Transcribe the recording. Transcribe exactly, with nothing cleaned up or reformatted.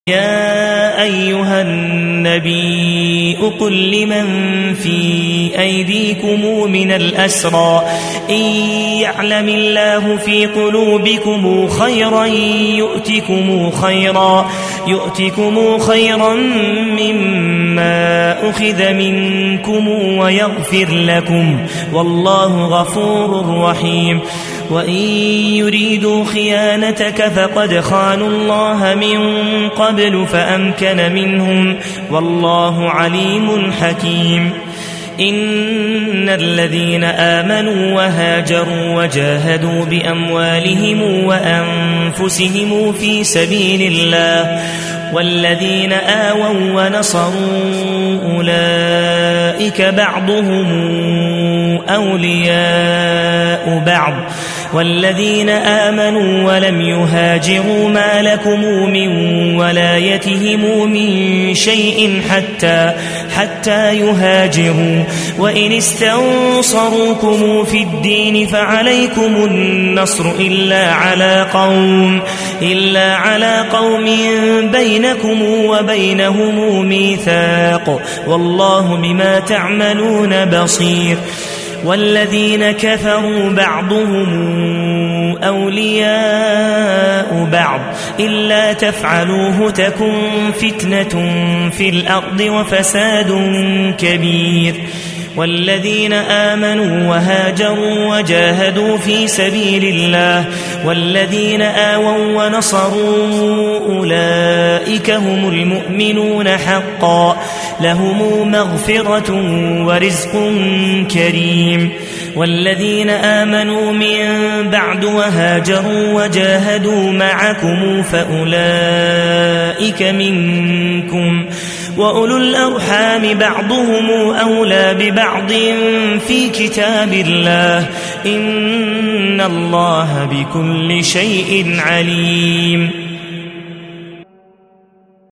يا أيها النبي قل لمن في أيديكم من الأسرى إن يعلم الله في قلوبكم خيرا يؤتكم خيرا يؤتكم خيرا مما أخذ منكم ويغفر لكم والله غفور رحيم. وإن يريدوا خيانتك فقد خانوا الله من قبل فأمكن منهم والله عليم حكيم. إن الذين آمنوا وهاجروا وجاهدوا بأموالهم وأنفسهم في سبيل الله والذين آووا ونصروا أولئك بعضهم أولياء بعض والذين آمنوا ولم يهاجروا ما لكم من ولايتهم من شيء حتى حتى يهاجروا وإن استنصروكم في الدين فعليكم النصر إلا على قوم إلا على قوم بينكم وبينهم ميثاق والله بما تعملون بصير. والذين كفروا بعضهم أولياء بعض إلا تفعلوه تكن فتنة في الأرض وفساد كبير. والذين آمنوا وهاجروا وجاهدوا في سبيل الله والذين آووا ونصروا أولئك هم المؤمنون حقا لهم مغفرة ورزق كريم. والذين آمنوا من بعد وهاجروا وجاهدوا معكم فأولئك منكم وأولو الأرحام بعضهم أولى ببعض في كتاب الله إن الله بكل شيء عليم.